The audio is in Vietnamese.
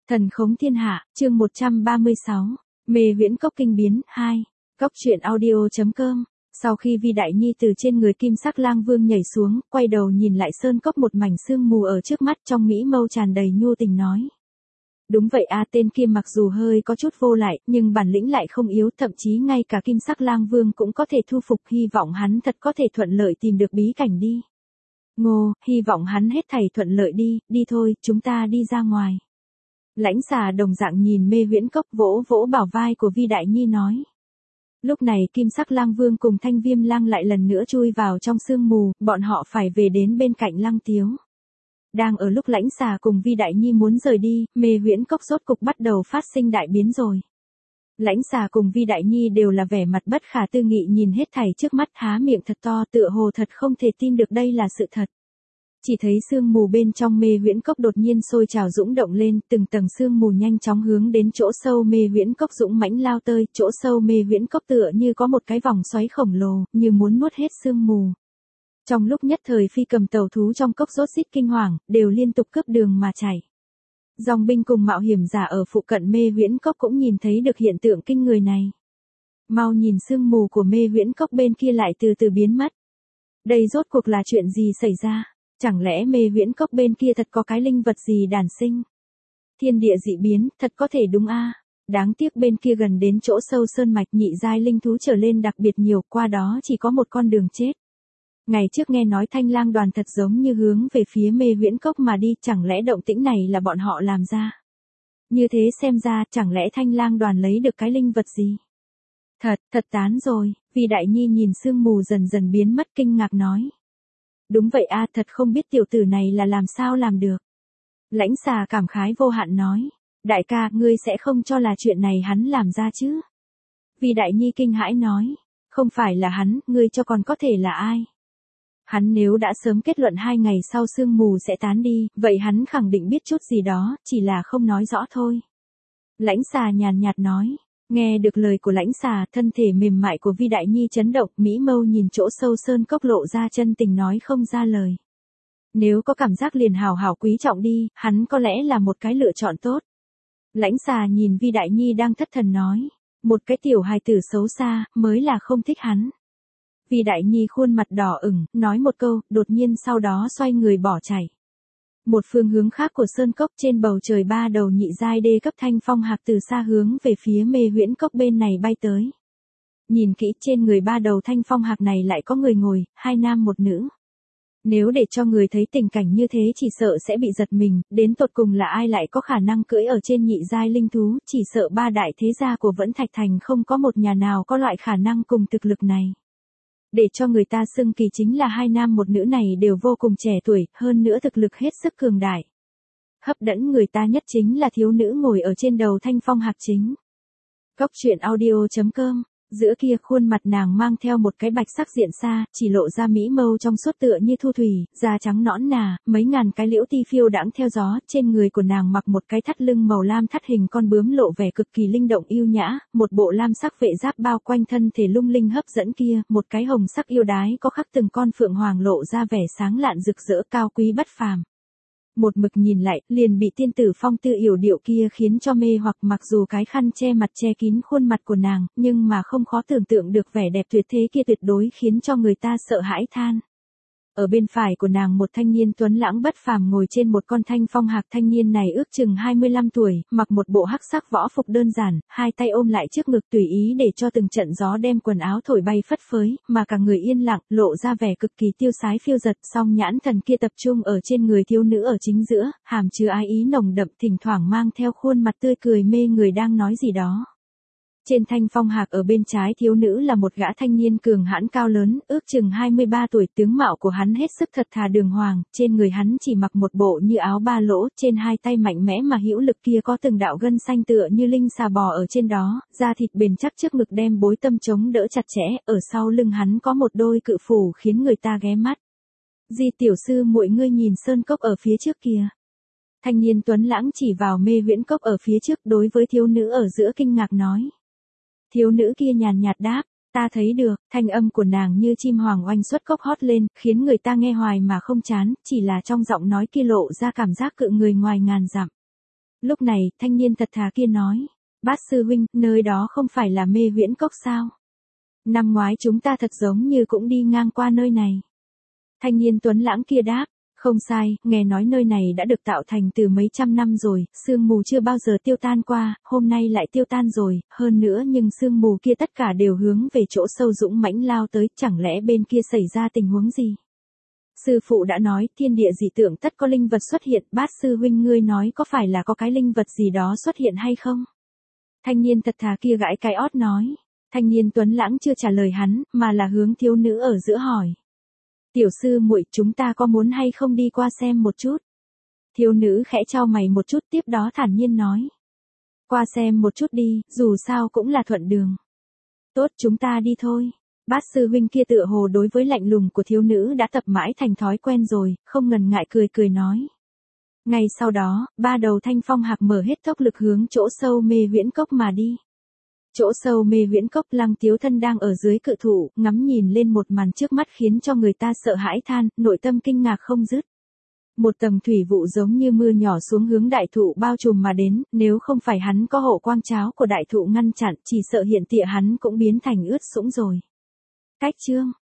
Thần khống thiên hạ, chương 136, mê huyễn cốc kinh biến, 2, cốc truyện audio.com. Sau khi Vi Đại Nhi từ trên người Kim Sắc Lang Vương nhảy xuống, quay đầu nhìn lại sơn cốc một mảnh sương mù ở trước mắt, trong mỹ mâu tràn đầy nhu tình nói. Đúng vậy a, tên kia mặc dù hơi có chút vô lại, nhưng bản lĩnh lại không yếu, thậm chí ngay cả Kim Sắc Lang Vương cũng có thể thu phục, hy vọng hắn thật có thể thuận lợi tìm được bí cảnh đi. Ngô, hy vọng hắn hết thảy thuận lợi đi, đi thôi, chúng ta đi ra ngoài. Lãnh Xà đồng dạng nhìn mê huyễn cốc, vỗ vỗ bảo vai của Vi Đại Nhi nói. Lúc này Kim Sắc Lang Vương cùng Thanh Viêm Lang lại lần nữa chui vào trong sương mù, bọn họ phải về đến bên cạnh Lăng Tiếu. Đang ở lúc Lãnh Xà cùng Vi Đại Nhi muốn rời đi, mê huyễn cốc rốt cục bắt đầu phát sinh đại biến rồi. Lãnh Xà cùng Vi Đại Nhi đều là vẻ mặt bất khả tư nghị nhìn hết thảy trước mắt, há miệng thật to, tựa hồ thật không thể tin được đây là sự thật. Chỉ thấy sương mù bên trong mê huyễn cốc đột nhiên sôi trào dũng động lên, từng tầng sương mù nhanh chóng hướng đến chỗ sâu mê huyễn cốc dũng mãnh lao tơi, chỗ sâu mê huyễn cốc tựa như có một cái vòng xoáy khổng lồ, như muốn nuốt hết sương mù. Trong lúc nhất thời Phi Cầm tàu thú trong cốc rốt rít kinh hoàng, đều liên tục cướp đường mà chạy. Dòng binh cùng mạo hiểm giả ở phụ cận mê huyễn cốc cũng nhìn thấy được hiện tượng kinh người này. Mau nhìn sương mù của mê huyễn cốc bên kia lại từ từ biến mất. Đây rốt cuộc là chuyện gì xảy ra? Chẳng lẽ mê huyễn cốc bên kia thật có cái linh vật gì đản sinh? Thiên địa dị biến, thật có thể đúng a. Đáng tiếc bên kia gần đến chỗ sâu sơn mạch, nhị giai linh thú trở lên đặc biệt nhiều, qua đó chỉ có một con đường chết. Ngày trước nghe nói Thanh Lang đoàn thật giống như hướng về phía mê huyễn cốc mà đi, chẳng lẽ động tĩnh này là bọn họ làm ra? Như thế xem ra, chẳng lẽ Thanh Lang đoàn lấy được cái linh vật gì? Thật tán rồi, Vi Đại Nhi nhìn sương mù dần dần biến mất kinh ngạc nói. Đúng vậy a, thật không biết tiểu tử này là làm sao làm được. Lãnh Xà cảm khái vô hạn nói. Đại ca, ngươi sẽ không cho là chuyện này hắn làm ra chứ? Vi Đại Nhi kinh hãi nói. Không phải là hắn, ngươi cho còn có thể là ai? Hắn nếu đã sớm kết luận 2 ngày sau sương mù sẽ tán đi, vậy hắn khẳng định biết chút gì đó, chỉ là không nói rõ thôi. Lãnh Xà nhàn nhạt nói. Nghe được lời của Lãnh Xà, thân thể mềm mại của Vi Đại Nhi chấn động, mỹ mâu nhìn chỗ sâu sơn cốc lộ ra chân tình nói không ra lời. Nếu có cảm giác liền hào hào quý trọng đi, hắn có lẽ là một cái lựa chọn tốt. Lãnh Xà nhìn Vi Đại Nhi đang thất thần nói, một cái tiểu hài tử xấu xa, mới là không thích hắn. Vi Đại Nhi khuôn mặt đỏ ửng, nói một câu, đột nhiên sau đó xoay người bỏ chạy. Một phương hướng khác của sơn cốc, trên bầu trời 3 đầu nhị giai đê cấp thanh phong hạc từ xa hướng về phía mê huyễn cốc bên này bay tới. Nhìn kỹ, trên người 3 đầu thanh phong hạc này lại có người ngồi, 2 nam 1 nữ. Nếu để cho người thấy tình cảnh như thế chỉ sợ sẽ bị giật mình, đến tột cùng là ai lại có khả năng cưỡi ở trên nhị giai linh thú, chỉ sợ 3 đại thế gia của Vẫn Thạch Thành không có một nhà nào có loại khả năng cùng thực lực này. Để cho người ta xưng kỳ chính là 2 nam 1 nữ này đều vô cùng trẻ tuổi, hơn nữa thực lực hết sức cường đại. Hấp dẫn người ta nhất chính là thiếu nữ ngồi ở trên đầu thanh phong hạc chính. Cốc truyện audio.com, giữa kia khuôn mặt nàng mang theo một cái bạch sắc diện xa, chỉ lộ ra mỹ mâu trong suốt tựa như thu thủy, da trắng nõn nà, mấy ngàn cái liễu ti phiêu đãng theo gió, trên người của nàng mặc một cái thắt lưng màu lam thắt hình con bướm lộ vẻ cực kỳ linh động yêu nhã, một bộ lam sắc vệ giáp bao quanh thân thể lung linh hấp dẫn kia, một cái hồng sắc yêu đái có khắc từng con phượng hoàng lộ ra vẻ sáng lạn rực rỡ cao quý bất phàm. Một mực nhìn lại, liền bị tiên tử phong tư yểu điệu kia khiến cho mê hoặc, mặc dù cái khăn che mặt che kín khuôn mặt của nàng, nhưng mà không khó tưởng tượng được vẻ đẹp tuyệt thế kia tuyệt đối khiến cho người ta sợ hãi than. Ở bên phải của nàng một thanh niên tuấn lãng bất phàm ngồi trên một con thanh phong hạc, thanh niên này ước chừng 25 tuổi, mặc một bộ hắc sắc võ phục đơn giản, 2 tay ôm lại trước ngực tùy ý để cho từng trận gió đem quần áo thổi bay phất phới, mà cả người yên lặng, lộ ra vẻ cực kỳ tiêu sái phiêu giật, song nhãn thần kia tập trung ở trên người thiếu nữ ở chính giữa, hàm chứa ái ý nồng đậm, thỉnh thoảng mang theo khuôn mặt tươi cười mê người đang nói gì đó. Trên thanh phong hạc ở bên trái thiếu nữ là một gã thanh niên cường hãn cao lớn, ước chừng 23 tuổi, tướng mạo của hắn hết sức thật thà đường hoàng, trên người hắn chỉ mặc một bộ như áo ba lỗ, trên 2 tay mạnh mẽ mà hữu lực kia có từng đạo gân xanh tựa như linh xà bò ở trên đó, da thịt bền chắc, trước ngực đem bối tâm chống đỡ chặt chẽ, ở sau lưng hắn có một đôi cự phủ khiến người ta ghé mắt. Di tiểu sư muội, ngươi nhìn sơn cốc ở phía trước kìa. Thanh niên tuấn lãng chỉ vào mê huyễn cốc ở phía trước, đối với thiếu nữ ở giữa kinh ngạc nói. Thiếu nữ kia nhàn nhạt đáp, ta thấy được, thanh âm của nàng như chim hoàng oanh xuất cốc hót lên, khiến người ta nghe hoài mà không chán, chỉ là trong giọng nói kia lộ ra cảm giác cự người ngoài ngàn dặm. Lúc này, thanh niên thật thà kia nói. Bát sư huynh, nơi đó không phải là Mê Viễn Cốc sao? Năm ngoái chúng ta thật giống như cũng đi ngang qua nơi này. Thanh niên tuấn lãng kia đáp. Không sai, nghe nói nơi này đã được tạo thành từ mấy trăm năm rồi, sương mù chưa bao giờ tiêu tan qua, hôm nay lại tiêu tan rồi, hơn nữa nhưng sương mù kia tất cả đều hướng về chỗ sâu dũng mãnh lao tới, chẳng lẽ bên kia xảy ra tình huống gì? Sư phụ đã nói, thiên địa dị tượng tất có linh vật xuất hiện, Bát sư huynh ngươi nói có phải là có cái linh vật gì đó xuất hiện hay không? Thanh niên thật thà kia gãi cái ót nói. Thanh niên tuấn lãng chưa trả lời hắn, mà là hướng thiếu nữ ở giữa hỏi. Tiểu sư muội, chúng ta có muốn hay không đi qua xem một chút? Thiếu nữ khẽ chau mày một chút, tiếp đó thản nhiên nói. Qua xem một chút đi, dù sao cũng là thuận đường. Tốt, chúng ta đi thôi. Bát sư huynh kia tựa hồ đối với lạnh lùng của thiếu nữ đã tập mãi thành thói quen rồi, không ngần ngại cười cười nói. Ngay sau đó, ba đầu thanh phong hạc mở hết tốc lực hướng chỗ sâu Mê Viễn Cốc mà đi. Chỗ sâu Mê Viễn Cốc, Lăng Tiếu Thân đang ở dưới cự thụ, ngắm nhìn lên một màn trước mắt khiến cho người ta sợ hãi than, nội tâm kinh ngạc không dứt. Một tầng thủy vụ giống như mưa nhỏ xuống hướng đại thụ bao trùm mà đến, nếu không phải hắn có hộ quang cháo của đại thụ ngăn chặn, chỉ sợ hiện tịa hắn cũng biến thành ướt sũng rồi. Cách chương